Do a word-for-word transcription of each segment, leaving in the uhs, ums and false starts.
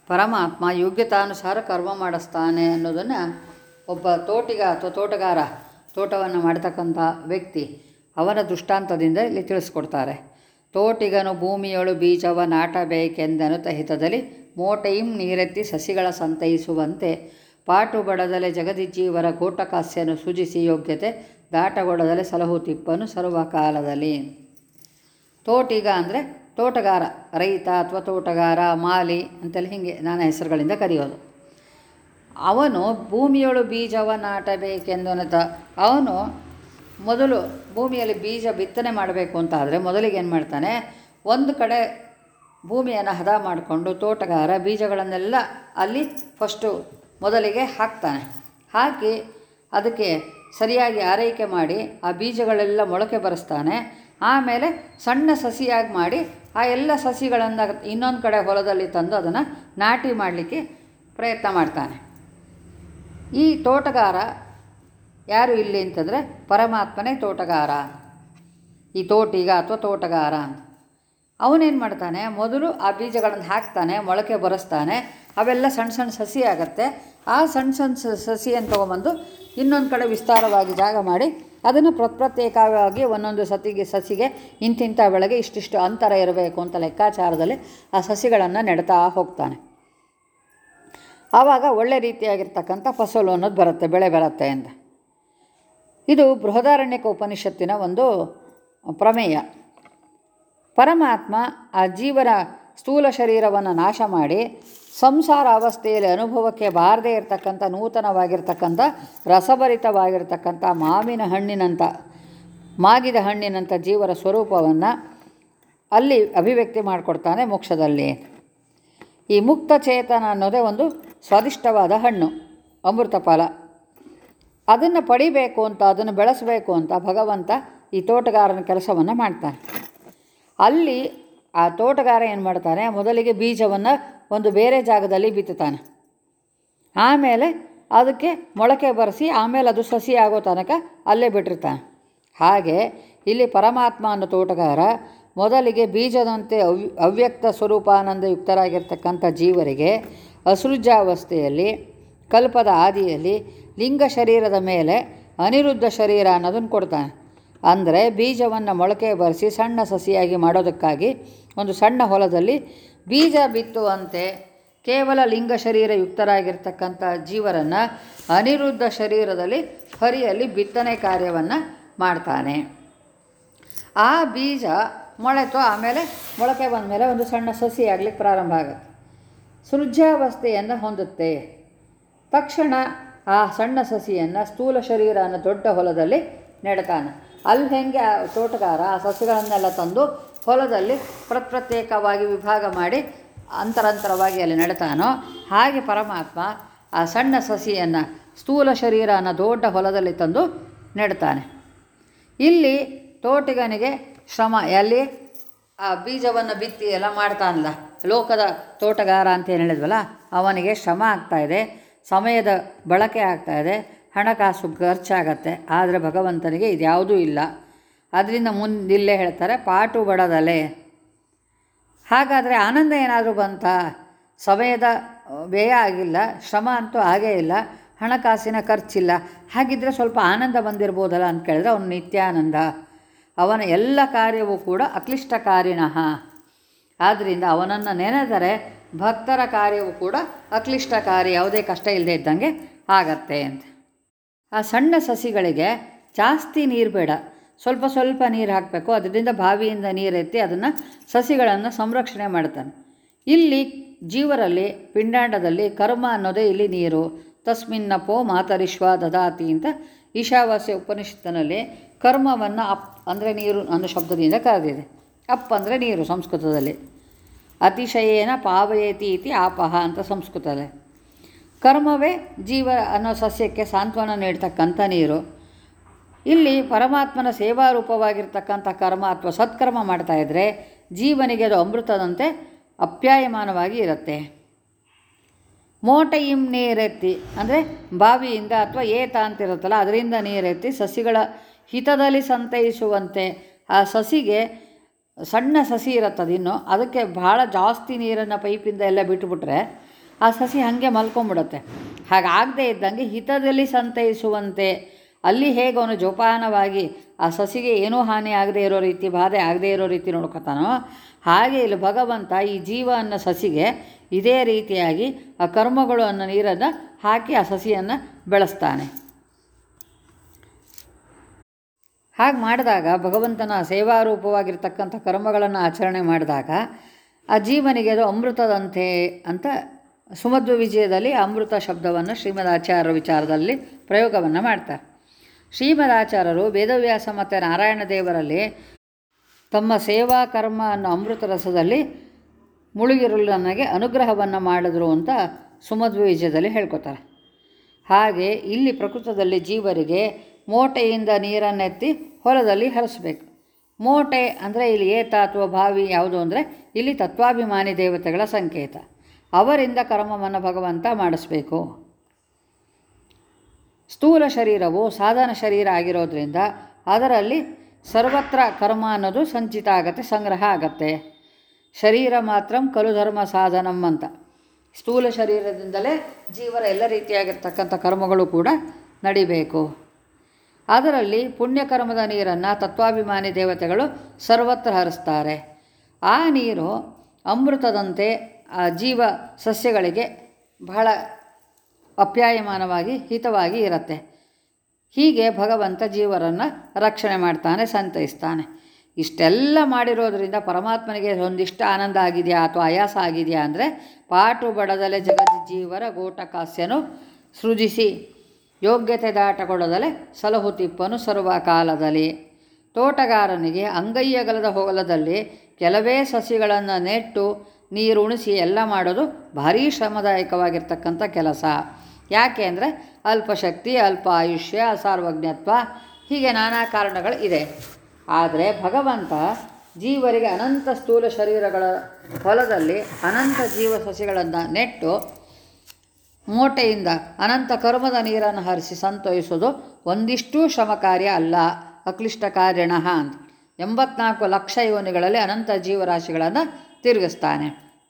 ಪರಮಾತ್ಮ ಯೋಗ್ಯತಾನುಸಾರ ಕರ್ಮ ಮಾಡಿಸ್ತಾನೆ ಅನ್ನೋದನ್ನು ಒಬ್ಬ ತೋಟಿಗ ಅಥವಾ ತೋಟಗಾರ, ತೋಟವನ್ನು ಮಾಡ್ತಕ್ಕಂಥ ವ್ಯಕ್ತಿ, ಅವನ ದೃಷ್ಟಾಂತದಿಂದ ಇಲ್ಲಿ ತಿಳಿಸ್ಕೊಡ್ತಾರೆ. ತೋಟಿಗನು ಭೂಮಿಯೊಳು ಬೀಜವ ನಾಟಬೇಕೆಂದನು ತಹಿತದಲ್ಲಿ ಮೋಟೆಯಿಂ ನೀರೆತ್ತಿ ಸಸಿಗಳ ಸಂತೈಸುವಂತೆ ಪಾಟು ಬಡದಲೆ ಜಗದಿಜ್ಜೀವರ ಕೋಟಕಾಸ್ಯನು ಸೃಜಿಸಿ ಯೋಗ್ಯತೆ ದಾಟಗೊಡದಲೆ ಸಲಹು ತಿಪ್ಪನು ಸರ್ವಕಾಲದಲ್ಲಿ. ತೋಟಿಗ ಅಂದರೆ ತೋಟಗಾರ, ರೈತ ಅಥವಾ ತೋಟಗಾರ, ಮಾಲಿ ಅಂತೆಲ್ಲ ಹೀಗೆ ನಾನಾ ಹೆಸರುಗಳಿಂದ ಕರೆಯೋದು. ಅವನು ಭೂಮಿಯೊಳು ಬೀಜವ ನಾಟಬೇಕೆಂದನತ. ಅವನು ಮೊದಲು ಭೂಮಿಯಲ್ಲಿ ಬೀಜ ಬಿತ್ತನೆ ಮಾಡಬೇಕು ಅಂತ ಆದರೆ ಮೊದಲಿಗೆ ಏನು ಮಾಡ್ತಾನೆ, ಒಂದು ಕಡೆ ಭೂಮಿಯನ್ನು ಹದ ಮಾಡಿಕೊಂಡು ತೋಟಗಾರ ಬೀಜಗಳನ್ನೆಲ್ಲ ಅಲ್ಲಿ ಫಸ್ಟು ಮೊದಲಿಗೆ ಹಾಕ್ತಾನೆ. ಹಾಕಿ ಅದಕ್ಕೆ ಸರಿಯಾಗಿ ಆರೈಕೆ ಮಾಡಿ ಆ ಬೀಜಗಳೆಲ್ಲ ಮೊಳಕೆ ಬರೆಸ್ತಾನೆ. ಆಮೇಲೆ ಸಣ್ಣ ಸಸಿಯಾಗಿ ಮಾಡಿ ಆ ಎಲ್ಲ ಸಸಿಗಳನ್ನು ಇನ್ನೊಂದು ಕಡೆ ಹೊಲದಲ್ಲಿ ತಂದು ಅದನ್ನು ನಾಟಿ ಮಾಡಲಿಕ್ಕೆ ಪ್ರಯತ್ನ ಮಾಡ್ತಾನೆ. ಈ ತೋಟಗಾರ ಯಾರು ಇಲ್ಲಿ ಅಂತಂದರೆ ಪರಮಾತ್ಮನೇ ತೋಟಗಾರ, ಈ ತೋಟಿಗ ಅಥವಾ ತೋಟಗಾರ ಅಂತ. ಅವನೇನು ಮಾಡ್ತಾನೆ, ಮೊದಲು ಆ ಬೀಜಗಳನ್ನು ಹಾಕ್ತಾನೆ, ಮೊಳಕೆ ಬರೆಸ್ತಾನೆ, ಅವೆಲ್ಲ ಸಣ್ಣ ಸಣ್ಣ ಸಸಿ ಆಗುತ್ತೆ. ಆ ಸಣ್ಣ ಸಣ್ಣ ಸಸಿಯನ್ನು ತೊಗೊಂಬಂದು ಇನ್ನೊಂದು ಕಡೆ ವಿಸ್ತಾರವಾಗಿ ಜಾಗ ಮಾಡಿ ಅದನ್ನು ಪ್ರತ್ಯೇಕವಾಗಿ ಒಂದೊಂದು ಸತಿಗೆ ಸಸಿಗೆ ಇಂತಿಂಥ ಬೆಳೆಗೆ ಇಷ್ಟಿಷ್ಟು ಅಂತರ ಇರಬೇಕು ಅಂತ ಲೆಕ್ಕಾಚಾರದಲ್ಲಿ ಆ ಸಸಿಗಳನ್ನು ನೆಡ್ತಾ ಹೋಗ್ತಾನೆ. ಆವಾಗ ಒಳ್ಳೆ ರೀತಿಯಾಗಿರ್ತಕ್ಕಂಥ ಫಸಲು ಅನ್ನೋದು ಬರುತ್ತೆ, ಬೆಳೆ ಬರುತ್ತೆ ಅಂತ. ಇದು ಬೃಹದಾರಣ್ಯಕ ಉಪನಿಷತ್ತಿನ ಒಂದು ಪ್ರಮೇಯ. ಪರಮಾತ್ಮ ಆ ಜೀವನ ಸ್ಥೂಲ ಶರೀರವನ್ನು ನಾಶ ಮಾಡಿ ಸಂಸಾರ ಅವಸ್ಥೆಯಲ್ಲಿ ಅನುಭವಕ್ಕೆ ಬಾರದೇ ಇರತಕ್ಕಂಥ ನೂತನವಾಗಿರ್ತಕ್ಕಂಥ ರಸಭರಿತವಾಗಿರ್ತಕ್ಕಂಥ ಮಾವಿನ ಹಣ್ಣಿನಂಥ ಮಾಗಿದ ಹಣ್ಣಿನಂಥ ಜೀವರ ಸ್ವರೂಪವನ್ನು ಅಲ್ಲಿ ಅಭಿವ್ಯಕ್ತಿ ಮಾಡಿಕೊಡ್ತಾನೆ ಮೋಕ್ಷದಲ್ಲಿ. ಈ ಮುಕ್ತ ಚೇತನ ಅನ್ನೋದೇ ಒಂದು ಸ್ವಾದಿಷ್ಟವಾದ ಹಣ್ಣು, ಅಮೃತ ಫಲ. ಅದನ್ನು ಪಡಿಬೇಕು ಅಂತ, ಅದನ್ನು ಬೆಳೆಸಬೇಕು ಅಂತ ಭಗವಂತ ಈ ತೋಟಗಾರನ ಕೆಲಸವನ್ನು ಮಾಡ್ತಾನೆ. ಅಲ್ಲಿ ಆ ತೋಟಗಾರ ಏನು ಮಾಡ್ತಾನೆ, ಮೊದಲಿಗೆ ಬೀಜವನ್ನು ಒಂದು ಬೇರೆ ಜಾಗದಲ್ಲಿ ಬಿತ್ತುತ್ತಾನೆ. ಆಮೇಲೆ ಅದಕ್ಕೆ ಮೊಳಕೆ ಬರೆಸಿ ಆಮೇಲೆ ಅದು ಸಸಿ ಆಗೋ ತನಕ ಅಲ್ಲೇ ಬಿಟ್ಟಿರ್ತಾನೆ. ಹಾಗೆ ಇಲ್ಲಿ ಪರಮಾತ್ಮ ಅನ್ನೋ ತೋಟಗಾರ ಮೊದಲಿಗೆ ಬೀಜದಂತೆ ಅವ್ಯ ಅವ್ಯಕ್ತ ಸ್ವರೂಪಾನಂದ ಯುಕ್ತರಾಗಿರ್ತಕ್ಕಂಥ ಜೀವರಿಗೆ ಅಸೃಜಾವಸ್ಥೆಯಲ್ಲಿ ಕಲ್ಪದ ಆದಿಯಲ್ಲಿ ಲಿಂಗ ಶರೀರದ ಮೇಲೆ ಅನಿರುದ್ಧ ಶರೀರ ಅನ್ನೋದನ್ನು ಕೊಡ್ತಾನೆ. ಅಂದರೆ ಬೀಜವನ್ನು ಮೊಳಕೆ ಬರೆಸಿ ಸಣ್ಣ ಸಸಿಯಾಗಿ ಮಾಡೋದಕ್ಕಾಗಿ ಒಂದು ಸಣ್ಣ ಹೊಲದಲ್ಲಿ ಬೀಜ ಬಿತ್ತುವಂತೆ ಕೇವಲ ಲಿಂಗ ಶರೀರ ಯುಕ್ತರಾಗಿರ್ತಕ್ಕಂಥ ಜೀವರನ್ನು ಅನಿರುದ್ಧ ಶರೀರದಲ್ಲಿ ಹರಿಯಲ್ಲಿ ಬಿತ್ತನೆ ಕಾರ್ಯವನ್ನು ಮಾಡ್ತಾನೆ. ಆ ಬೀಜ ಮೊಳೆತು ಆಮೇಲೆ ಮೊಳಕೆ ಬಂದ ಮೇಲೆ ಒಂದು ಸಣ್ಣ ಸಸಿ ಆಗಲಿಕ್ಕೆ ಪ್ರಾರಂಭ ಆಗುತ್ತೆ, ಸೃಜ್ಯಾವಸ್ಥೆಯನ್ನು ಹೊಂದುತ್ತೆ. ತಕ್ಷಣ ಆ ಸಣ್ಣ ಸಸಿಯನ್ನು ಸ್ಥೂಲ ಶರೀರ ಅನ್ನೋ ದೊಡ್ಡ ಹೊಲದಲ್ಲಿ ನೆಡ್ತಾನೆ. ಅಲ್ಲಿ ಹೆಂಗೆ ಆ ತೋಟಗಾರ ಆ ಸಸಿಗಳನ್ನೆಲ್ಲ ತಂದು ಹೊಲದಲ್ಲಿ ಪ್ರತ್ಯೇಕವಾಗಿ ವಿಭಾಗ ಮಾಡಿ ಅಂತರಂತರವಾಗಿ ಅಲ್ಲಿ ನೆಡ್ತಾನೋ, ಹಾಗೆ ಪರಮಾತ್ಮ ಆ ಸಣ್ಣ ಸಸಿಯನ್ನು ಸ್ಥೂಲ ಶರೀರ ಅನ್ನೋ ದೊಡ್ಡ ಹೊಲದಲ್ಲಿ ತಂದು ನೆಡ್ತಾನೆ. ಇಲ್ಲಿ ತೋಟಿಗನಿಗೆ ಶ್ರಮ, ಎಲ್ಲಿ ಆ ಬೀಜವನ್ನು ಬಿತ್ತಿ ಎಲ್ಲ ಮಾಡ್ತಾನಲ್ಲ, ಲೋಕದ ತೋಟಗಾರ ಅಂತ ಏನು ಹೇಳಿದ್ವಲ್ಲ, ಅವನಿಗೆ ಶ್ರಮ ಆಗ್ತಾಯಿದೆ, ಸಮಯದ ಬಳಕೆ ಆಗ್ತಾಯಿದೆ, ಹಣಕಾಸು ಖರ್ಚಾಗತ್ತೆ. ಆದರೆ ಭಗವಂತನಿಗೆ ಇದ್ಯಾವುದೂ ಇಲ್ಲ. ಅದರಿಂದ ಮುಂದಿಲ್ಲೇ ಹೇಳ್ತಾರೆ ಪಾಟು ಬಡದಲೆ. ಹಾಗಾದರೆ ಆನಂದ ಏನಾದರೂ ಬಂತ? ಸಮಯದ ವ್ಯಯ ಆಗಿಲ್ಲ, ಶ್ರಮ ಅಂತೂ ಆಗೇ ಇಲ್ಲ, ಹಣಕಾಸಿನ ಖರ್ಚಿಲ್ಲ. ಹಾಗಿದ್ದರೆ ಸ್ವಲ್ಪ ಆನಂದ ಬಂದಿರ್ಬೋದಲ್ಲ ಅಂತ ಕೇಳಿದ್ರೆ ಅವನು ನಿತ್ಯಾನಂದ. ಅವನ ಎಲ್ಲ ಕಾರ್ಯವೂ ಕೂಡ ಅಕ್ಲಿಷ್ಟಕಾರಿಣಃ. ಆದ್ದರಿಂದ ಅವನನ್ನು ನೆನೆದರೆ ಭಕ್ತರ ಕಾರ್ಯವೂ ಕೂಡ ಅಕ್ಲಿಷ್ಟಕಾರಿ, ಯಾವುದೇ ಕಷ್ಟ ಇಲ್ಲದೆ ಇದ್ದಂಗೆ ಆಗತ್ತೆ ಅಂತ. ಆ ಸಣ್ಣ ಸಸಿಗಳಿಗೆ ಜಾಸ್ತಿ ನೀರು ಬೇಡ, ಸ್ವಲ್ಪ ಸ್ವಲ್ಪ ನೀರು ಹಾಕಬೇಕು. ಅದರಿಂದ ಬಾವಿಯಿಂದ ನೀರೆತ್ತಿ ಅದನ್ನು ಸಸಿಗಳನ್ನು ಸಂರಕ್ಷಣೆ ಮಾಡ್ತಾನೆ. ಇಲ್ಲಿ ಜೀವರಲ್ಲಿ ಪಿಂಡಾಂಡದಲ್ಲಿ ಕರ್ಮ ಅನ್ನೋದೇ ಇಲ್ಲಿ ನೀರು. ತಸ್ಮಿನ್ನಪೋ ಮಾತರಿಶ್ವ ದದಾತಿ ಅಂತ ಈಶಾವಾಸ್ಯ ಉಪನಿಷತ್ತಿನಲ್ಲಿ ಕರ್ಮವನ್ನು ಅಪ್ ಅಂದರೆ ನೀರು ಅನ್ನೋ ಶಬ್ದದಿಂದ ಕರೆದಿದೆ. ಅಪ್ ಅಂದರೆ ನೀರು ಸಂಸ್ಕೃತದಲ್ಲಿ. ಅತಿಶಯೇನ ಪಾವಯೇತಿ ಇತಿ ಆಪಹ ಅಂತ ಸಂಸ್ಕೃತದಲ್ಲಿ. ಕರ್ಮವೇ ಜೀವ ಅನ್ನೋ ಸಸ್ಯಕ್ಕೆ ಸಾಂತ್ವನ ನೀಡ್ತಕ್ಕಂಥ ನೀರು. ಇಲ್ಲಿ ಪರಮಾತ್ಮನ ಸೇವಾರೂಪವಾಗಿರ್ತಕ್ಕಂಥ ಕರ್ಮ ಅಥವಾ ಸತ್ಕರ್ಮ ಮಾಡ್ತಾಯಿದ್ರೆ ಜೀವನಿಗೆ ಅದು ಅಮೃತದಂತೆ ಅಪ್ಯಾಯಮಾನವಾಗಿ ಇರುತ್ತೆ. ಮೋಟೆಯಿಂ ನೀರೆತ್ತಿ ಅಂದರೆ ಬಾವಿಯಿಂದ ಅಥವಾ ಏತ ಅಂತಿರುತ್ತಲ್ಲ ಅದರಿಂದ ನೀರೆತ್ತಿ ಸಸಿಗಳ ಹಿತದಲ್ಲಿ ಸಂತೈಸುವಂತೆ. ಆ ಸಸಿಗೆ ಸಣ್ಣ ಸಸಿ ಇರುತ್ತದಿನ್ನು, ಅದಕ್ಕೆ ಭಾಳ ಜಾಸ್ತಿ ನೀರನ್ನು ಪೈಪಿಂದ ಎಲ್ಲ ಬಿಟ್ಟುಬಿಟ್ರೆ ಆ ಸಸಿ ಹಾಗೆ ಮಲ್ಕೊಂಬಿಡುತ್ತೆ. ಹಾಗಾಗದೇ ಇದ್ದಂಗೆ ಹಿತದಲ್ಲಿ ಸಂತೈಸುವಂತೆ ಅಲ್ಲಿ ಹೇಗೆ ಅವನು ಜೋಪಾನವಾಗಿ ಆ ಸಸಿಗೆ ಏನೂ ಹಾನಿ ಆಗದೇ ಇರೋ ರೀತಿ, ಬಾಧೆ ಆಗದೇ ಇರೋ ರೀತಿ ನೋಡ್ಕೊತಾನೋ, ಹಾಗೆ ಇಲ್ಲಿ ಭಗವಂತ ಈ ಜೀವ ಅನ್ನೋ ಸಸಿಗೆ ಇದೇ ರೀತಿಯಾಗಿ ಆ ಕರ್ಮಗಳು ಅನ್ನೋ ನೀರನ್ನು ಹಾಕಿ ಆ ಸಸಿಯನ್ನು ಬೆಳೆಸ್ತಾನೆ. ಹಾಗೆ ಮಾಡಿದಾಗ ಭಗವಂತನ ಸೇವಾರೂಪವಾಗಿರ್ತಕ್ಕಂಥ ಕರ್ಮಗಳನ್ನು ಆಚರಣೆ ಮಾಡಿದಾಗ ಆ ಜೀವನಿಗೆ ಅದು ಅಮೃತದಂತೆ ಅಂತ ಸುಮಧ್ವ ವಿಜಯದಲ್ಲಿ ಅಮೃತ ಶಬ್ದವನ್ನು ಶ್ರೀಮದಾಚಾರ್ಯರ ವಿಚಾರದಲ್ಲಿ ಪ್ರಯೋಗವನ್ನು ಮಾಡ್ತಾರೆ. ಶ್ರೀಮದಾಚಾರ್ಯರು ವೇದವ್ಯಾಸ ಮತ್ತು ನಾರಾಯಣ ದೇವರಲ್ಲಿ ತಮ್ಮ ಸೇವಾ ಕರ್ಮ ಅನ್ನೋ ಅಮೃತ ರಸದಲ್ಲಿ ಮುಳುಗಿರಲು ನನಗೆ ಅನುಗ್ರಹವನ್ನು ಮಾಡಿದ್ರು ಅಂತ ಸುಮಧ್ವ ವಿಜಯದಲ್ಲಿ ಹೇಳ್ಕೊತಾರೆ. ಹಾಗೆ ಇಲ್ಲಿ ಪ್ರಕೃತದಲ್ಲಿ ಜೀವರಿಗೆ ಮೋಟೆಯಿಂದ ನೀರನ್ನೆತ್ತಿ ಹೊಲದಲ್ಲಿ ಹರಿಸಬೇಕು. ಮೋಟೆ ಅಂದರೆ ಇಲ್ಲಿ ಏತ ಅಥವಾ ಬಾವಿ ಯಾವುದು ಅಂದರೆ ಇಲ್ಲಿ ತತ್ವಾಭಿಮಾನಿ ದೇವತೆಗಳ ಸಂಕೇತ. ಅವರಿಂದ ಕರ್ಮವನ್ನು ಭಗವಂತ ಮಾಡಿಸ್ಬೇಕು. ಸ್ಥೂಲ ಶರೀರವು ಸಾಧನ ಶರೀರ ಆಗಿರೋದ್ರಿಂದ ಅದರಲ್ಲಿ ಸರ್ವತ್ರ ಕರ್ಮ ಅನ್ನೋದು ಸಂಚಿತ ಆಗತ್ತೆ, ಸಂಗ್ರಹ ಆಗತ್ತೆ. ಶರೀರ ಮಾತ್ರ ಖಲು ಧರ್ಮ ಸಾಧನಂ ಅಂತ. ಸ್ಥೂಲ ಶರೀರದಿಂದಲೇ ಜೀವರ ಎಲ್ಲ ರೀತಿಯಾಗಿರ್ತಕ್ಕಂಥ ಕರ್ಮಗಳು ಕೂಡ ನಡಿಬೇಕು. ಅದರಲ್ಲಿ ಪುಣ್ಯಕರ್ಮದ ನೀರನ್ನು ತತ್ವಾಭಿಮಾನಿ ದೇವತೆಗಳು ಸರ್ವತ್ರ ಹರಿಸ್ತಾರೆ. ಆ ನೀರು ಅಮೃತದಂತೆ ಆ ಜೀವ ಸಸ್ಯಗಳಿಗೆ ಬಹಳ ಅಪ್ಯಾಯಮಾನವಾಗಿ ಹಿತವಾಗಿ ಇರುತ್ತೆ. ಹೀಗೆ ಭಗವಂತ ಜೀವರನ್ನು ರಕ್ಷಣೆ ಮಾಡ್ತಾನೆ, ಸಂತೈಸ್ತಾನೆ. ಇಷ್ಟೆಲ್ಲ ಮಾಡಿರೋದರಿಂದ ಪರಮಾತ್ಮನಿಗೆ ಒಂದಿಷ್ಟ ಆನಂದ ಆಗಿದೆಯಾ ಅಥವಾ ಆಯಾಸ ಆಗಿದೆಯಾ ಅಂದರೆ, ಪಾಟು ಬಡದಲೆ ಜಗದ್ ಜೀವರ ಗೋಟಕಾಸ್ಯನು ಸೃಜಿಸಿ ಯೋಗ್ಯತೆ ದಾಟಗೊಡದಲೆ ಸಲಹು ತಿಪ್ಪನು ಸರ್ವಕಾಲದಲ್ಲಿ. ತೋಟಗಾರನಿಗೆ ಅಂಗೈಯಗಲದ ಹೊಲದಲ್ಲಿ ಕೆಲವೇ ಸಸಿಗಳನ್ನು ನೆಟ್ಟು ನೀರುಣಿಸಿ ಎಲ್ಲ ಮಾಡೋದು ಭಾರೀ ಶ್ರಮದಾಯಕವಾಗಿರ್ತಕ್ಕಂಥ ಕೆಲಸ. ಯಾಕೆ ಅಂದರೆ ಅಲ್ಪಶಕ್ತಿ, ಅಲ್ಪ ಆಯುಷ್ಯ, ಅಸಾರ್ವಜ್ಞತ್ವ, ಹೀಗೆ ನಾನಾ ಕಾರಣಗಳು ಇದೆ. ಆದರೆ ಭಗವಂತ ಜೀವರಿಗೆ ಅನಂತ ಸ್ಥೂಲ ಶರೀರಗಳ ಹೊಲದಲ್ಲಿ ಅನಂತ ಜೀವ ಸಸಿಗಳನ್ನು ನೆಟ್ಟು ಮೋಟೆಯಿಂದ ಅನಂತ ಕರ್ಮದ ನೀರನ್ನು ಹರಿಸಿ ಸಂತೋಷಿಸೋದು ಒಂದಿಷ್ಟೂ ಶ್ರಮ ಕಾರ್ಯ ಅಲ್ಲ, ಅಕ್ಲಿಷ್ಟ ಕಾರ್ಯಣ ಅಂತ. ಎಂಬತ್ನಾಲ್ಕು ಲಕ್ಷ ಯೋನಿಗಳಲ್ಲಿ ಅನಂತ ಜೀವರಾಶಿಗಳನ್ನು ತಿರುಗಿಸ್ತಾನೆ.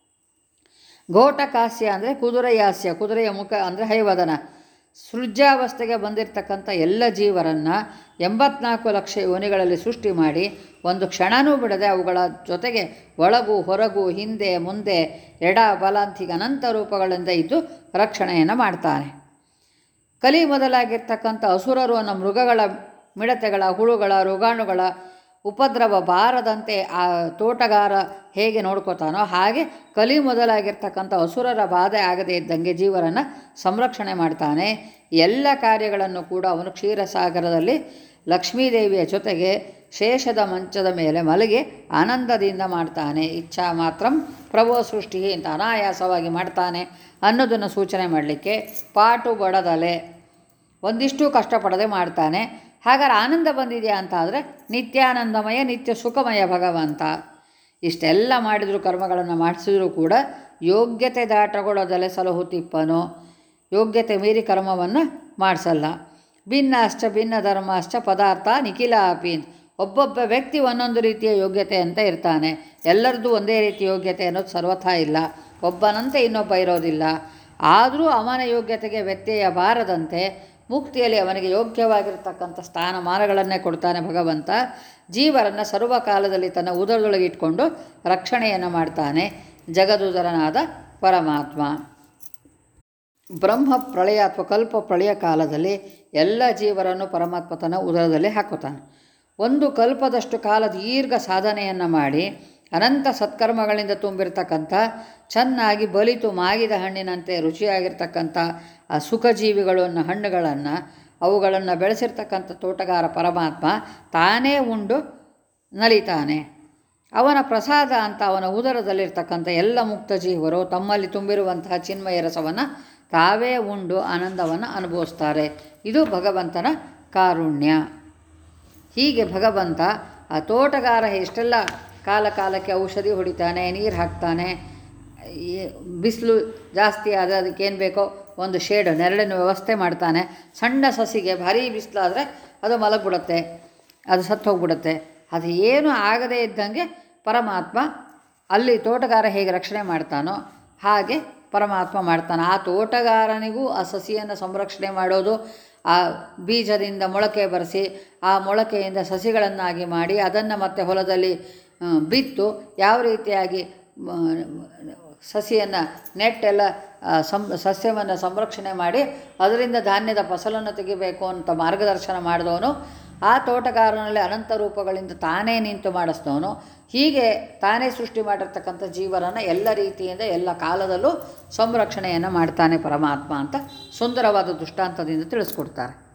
ಘೋಟಕಾಸ್ಯ ಅಂದರೆ ಕುದುರೆಯಾಸ್ಯ, ಕುದುರೆಯ ಮುಖ ಅಂದರೆ ಹೈವದನ. ಸೃಜ್ಯಾವಸ್ಥೆಗೆ ಬಂದಿರತಕ್ಕಂಥ ಎಲ್ಲ ಜೀವರನ್ನು ಎಂಬತ್ನಾಲ್ಕು ಲಕ್ಷ ಯೋನಿಗಳಲ್ಲಿ ಸೃಷ್ಟಿ ಮಾಡಿ ಒಂದು ಕ್ಷಣನೂ ಬಿಡದೆ ಅವುಗಳ ಜೊತೆಗೆ ಒಳಗು ಹೊರಗು ಹಿಂದೆ ಮುಂದೆ ಎಡ ಬಲ ಅಂತಿಗೆ ಅನಂತ ರೂಪಗಳಿಂದ ಇದ್ದು ರಕ್ಷಣೆಯನ್ನು ಮಾಡ್ತಾನೆ. ಕಲಿ ಮೊದಲಾಗಿರ್ತಕ್ಕಂಥ ಅಸುರರು ಅನ್ನೋ ಮೃಗಗಳ ಮಿಡತೆಗಳ ಹುಳುಗಳ ರೋಗಾಣುಗಳ ಉಪದ್ರವ ಬಾರದಂತೆ ಆ ತೋಟಗಾರ ಹೇಗೆ ನೋಡ್ಕೋತಾನೋ ಹಾಗೆ ಕಲಿ ಮೊದಲಾಗಿರ್ತಕ್ಕಂಥ ಅಸುರರ ಬಾಧೆ ಆಗದೇ ಇದ್ದಂಗೆ ಜೀವರನ್ನು ಸಂರಕ್ಷಣೆ ಮಾಡ್ತಾನೆ. ಎಲ್ಲ ಕಾರ್ಯಗಳನ್ನು ಕೂಡ ಅವನು ಕ್ಷೀರಸಾಗರದಲ್ಲಿ ಲಕ್ಷ್ಮೀದೇವಿಯ ಜೊತೆಗೆ ಶೇಷದ ಮಂಚದ ಮೇಲೆ ಮಲಗಿ ಆನಂದದಿಂದ ಮಾಡ್ತಾನೆ. ಇಚ್ಛಾ ಮಾತ್ರಂ ಪ್ರಭೋ ಸೃಷ್ಟಿ ಅಂತ ಅನಾಯಾಸವಾಗಿ ಮಾಡ್ತಾನೆ ಅನ್ನೋದನ್ನು ಸೂಚನೆ ಮಾಡಲಿಕ್ಕೆ ಪಾಟು ಬಡದಲೆ ಒಂದಿಷ್ಟು ಕಷ್ಟಪಡದೆ ಮಾಡ್ತಾನೆ. ಹಾಗಾದ್ರೆ ಆನಂದ ಬಂದಿದೆಯಾ ಅಂತ ಆದರೆ ನಿತ್ಯಾನಂದಮಯ, ನಿತ್ಯ ಸುಖಮಯ ಭಗವಂತ. ಇಷ್ಟೆಲ್ಲ ಮಾಡಿದರೂ ಕರ್ಮಗಳನ್ನು ಮಾಡಿಸಿದ್ರೂ ಕೂಡ ಯೋಗ್ಯತೆ ದಾಟಗೊಳ್ಳದಲೆ ಸಲಹು ತಿಪ್ಪನು, ಯೋಗ್ಯತೆ ಮೀರಿ ಕರ್ಮವನ್ನು ಮಾಡಿಸಲ್ಲ. ಭಿನ್ನ ಅಶ್ಚ ಭಿನ್ನ ಧರ್ಮ ಅಶ್ಚ ಪದಾರ್ಥ ನಿಖಿಲ ಅಪೀನ್. ಒಬ್ಬೊಬ್ಬ ವ್ಯಕ್ತಿ ಒಂದೊಂದು ರೀತಿಯ ಯೋಗ್ಯತೆ ಅಂತ ಇರ್ತಾನೆ. ಎಲ್ಲರದ್ದು ಒಂದೇ ರೀತಿ ಯೋಗ್ಯತೆ ಅನ್ನೋದು ಸರ್ವಥಾ ಇಲ್ಲ. ಒಬ್ಬನಂತೆ ಇನ್ನೊಬ್ಬ ಇರೋದಿಲ್ಲ. ಆದರೂ ಅವನ ಯೋಗ್ಯತೆಗೆ ವ್ಯತ್ಯಯ ಬಾರದಂತೆ ಮುಕ್ತಿಯಲ್ಲಿ ಅವನಿಗೆ ಯೋಗ್ಯವಾಗಿರ್ತಕ್ಕಂಥ ಸ್ಥಾನಮಾನಗಳನ್ನೇ ಕೊಡ್ತಾನೆ ಭಗವಂತ. ಜೀವರನ್ನು ಸರ್ವಕಾಲದಲ್ಲಿ ತನ್ನ ಉದರದೊಳಗೆ ಇಟ್ಕೊಂಡು ರಕ್ಷಣೆಯನ್ನು ಮಾಡ್ತಾನೆ ಜಗದುದರನಾದ ಪರಮಾತ್ಮ. ಬ್ರಹ್ಮ ಪ್ರಳಯ ಅಥವಾ ಕಲ್ಪ ಪ್ರಳಯ ಕಾಲದಲ್ಲಿ ಎಲ್ಲ ಜೀವರನ್ನು ಪರಮಾತ್ಮ ತನ್ನ ಉದರದಲ್ಲಿ ಹಾಕುತ್ತಾನೆ. ಒಂದು ಕಲ್ಪದಷ್ಟು ಕಾಲ ದೀರ್ಘ ಸಾಧನೆಯನ್ನು ಮಾಡಿ ಅನಂತ ಸತ್ಕರ್ಮಗಳಿಂದ ತುಂಬಿರ್ತಕ್ಕಂಥ ಚೆನ್ನಾಗಿ ಬಲಿತು ಮಾಗಿದ ಹಣ್ಣಿನಂತೆ ರುಚಿಯಾಗಿರ್ತಕ್ಕಂಥ ಆ ಸುಖಜೀವಿಗಳು ಅನ್ನೋ ಹಣ್ಣುಗಳನ್ನು ಅವುಗಳನ್ನು ಬೆಳೆಸಿರ್ತಕ್ಕಂಥ ತೋಟಗಾರ ಪರಮಾತ್ಮ ತಾನೇ ಉಂಡು ನಲಿತಾನೆ. ಅವನ ಪ್ರಸಾದ ಅಂತ ಅವನ ಉದರದಲ್ಲಿರ್ತಕ್ಕಂಥ ಎಲ್ಲ ಮುಕ್ತ ಜೀವರು ತಮ್ಮಲ್ಲಿ ತುಂಬಿರುವಂತಹ ಚಿನ್ಮಯ ರಸವನ್ನು ತಾವೇ ಉಂಡು ಆನಂದವನ್ನು ಅನುಭವಿಸ್ತಾರೆ. ಇದು ಭಗವಂತನ ಕಾರುಣ್ಯ. ಹೀಗೆ ಭಗವಂತ ಆ ತೋಟಗಾರ ಎಷ್ಟೆಲ್ಲ ಕಾಲ ಕಾಲಕ್ಕೆ ಔಷಧಿ ಹೊಡಿತಾನೆ, ನೀರು ಹಾಕ್ತಾನೆ. ಬಿಸಿಲು ಜಾಸ್ತಿ ಆದರೆ ಅದಕ್ಕೇನು ಬೇಕೋ ಒಂದು ಶೇಡ್ ನೆರಳಿನ ವ್ಯವಸ್ಥೆ ಮಾಡ್ತಾನೆ. ಸಣ್ಣ ಸಸಿಗೆ ಭಾರೀ ಬಿಸಿಲಾದರೆ ಅದು ಮಲಗಿಬಿಡುತ್ತೆ, ಅದು ಸತ್ತು ಹೋಗ್ಬಿಡುತ್ತೆ. ಅದು ಏನೂ ಆಗದೇ ಇದ್ದಂಗೆ ಪರಮಾತ್ಮ ಅಲ್ಲಿ ತೋಟಗಾರ ಹೇಗೆ ರಕ್ಷಣೆ ಮಾಡ್ತಾನೋ ಹಾಗೆ ಪರಮಾತ್ಮ ಮಾಡ್ತಾನೆ. ಆ ತೋಟಗಾರನಿಗೂ ಆ ಸಸಿಯನ್ನು ಸಂರಕ್ಷಣೆ ಮಾಡೋದು, ಆ ಬೀಜದಿಂದ ಮೊಳಕೆ ಬರೆಸಿ ಆ ಮೊಳಕೆಯಿಂದ ಸಸಿಗಳನ್ನಾಗಿ ಮಾಡಿ ಅದನ್ನು ಮತ್ತೆ ಹೊಲದಲ್ಲಿ ಬಿತ್ತು ಯಾವ ರೀತಿಯಾಗಿ ಸಸಿಯನ್ನು ನೆಟ್ಟೆಲ್ಲ ಸಂ ಸಸ್ಯವನ್ನು ಸಂರಕ್ಷಣೆ ಮಾಡಿ ಅದರಿಂದ ಧಾನ್ಯದ ಫಸಲನ್ನು ತೆಗಿಬೇಕು ಅಂತ ಮಾರ್ಗದರ್ಶನ ಮಾಡಿದವನು, ಆ ತೋಟಗಾರನಲ್ಲಿ ಅನಂತ ರೂಪಗಳಿಂದ ತಾನೇ ನಿಂತು ಮಾಡಿಸಿದವನು. ಹೀಗೆ ತಾನೇ ಸೃಷ್ಟಿ ಮಾಡಿರ್ತಕ್ಕಂಥ ಜೀವನನ್ನು ಎಲ್ಲ ರೀತಿಯಿಂದ ಎಲ್ಲ ಕಾಲದಲ್ಲೂ ಸಂರಕ್ಷಣೆಯನ್ನು ಮಾಡ್ತಾನೆ ಪರಮಾತ್ಮ ಅಂತ ಸುಂದರವಾದ ದೃಷ್ಟಾಂತದಿಂದ ತಿಳಿಸ್ಕೊಡ್ತಾರೆ.